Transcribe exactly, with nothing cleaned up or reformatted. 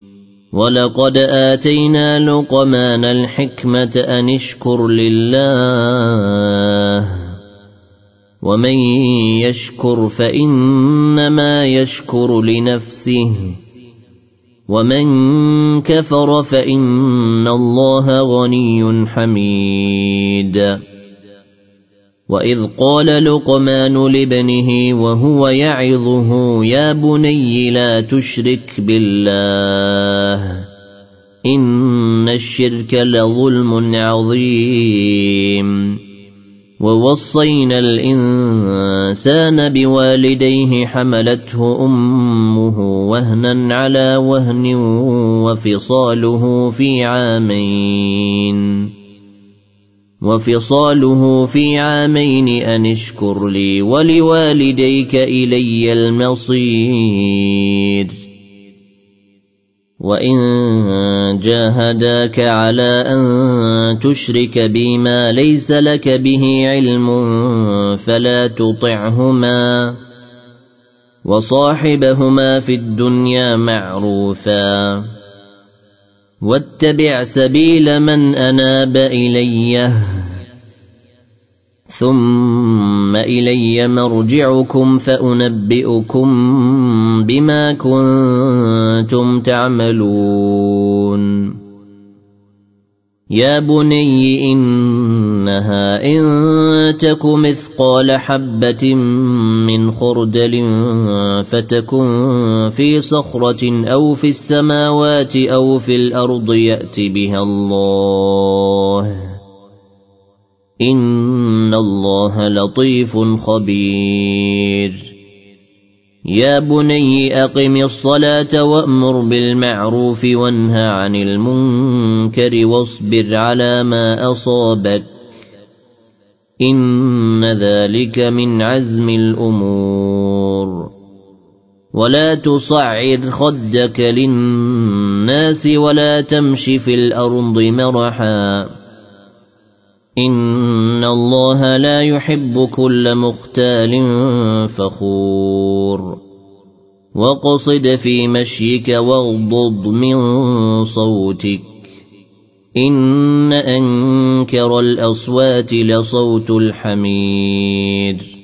ولقد آتينا لقمان الحكمة أن اشكر لله ومن يشكر فإنما يشكر لنفسه ومن كفر فإن الله غني حميد. وإذ قال لقمان لابنه وهو يعظه يا بني لا تشرك بالله إن الشرك لظلم عظيم. ووصينا الإنسان بوالديه حملته أمه وهنا على وهن وفصاله في عامين وفصاله في عامين أن اشكر لي ولوالديك إلي المصير. وإن جاهداك على أن تشرك بي ما ليس لك به علم فلا تطعهما وصاحبهما في الدنيا معروفا واتبع سبيل من أناب إليه ثم إلي مرجعكم فأنبئكم بما كنتم تعملون. يا بني إنها إن تك مثقال حبة من خردل فتكن في صخرة أو في السماوات أو في الأرض يأت بها الله إن الله لطيف خبير. يا بني أقم الصلاة وأمر بالمعروف وانهى عن المنكر واصبر على ما أصابك إن ذلك من عزم الأمور. ولا تصعر خدك للناس ولا تمش في الأرض مرحا إن الله لا يحب كل مختال فخور. وقصد في مشيك واغضض من صوتك إن أنكر الأصوات لصوت الحمير.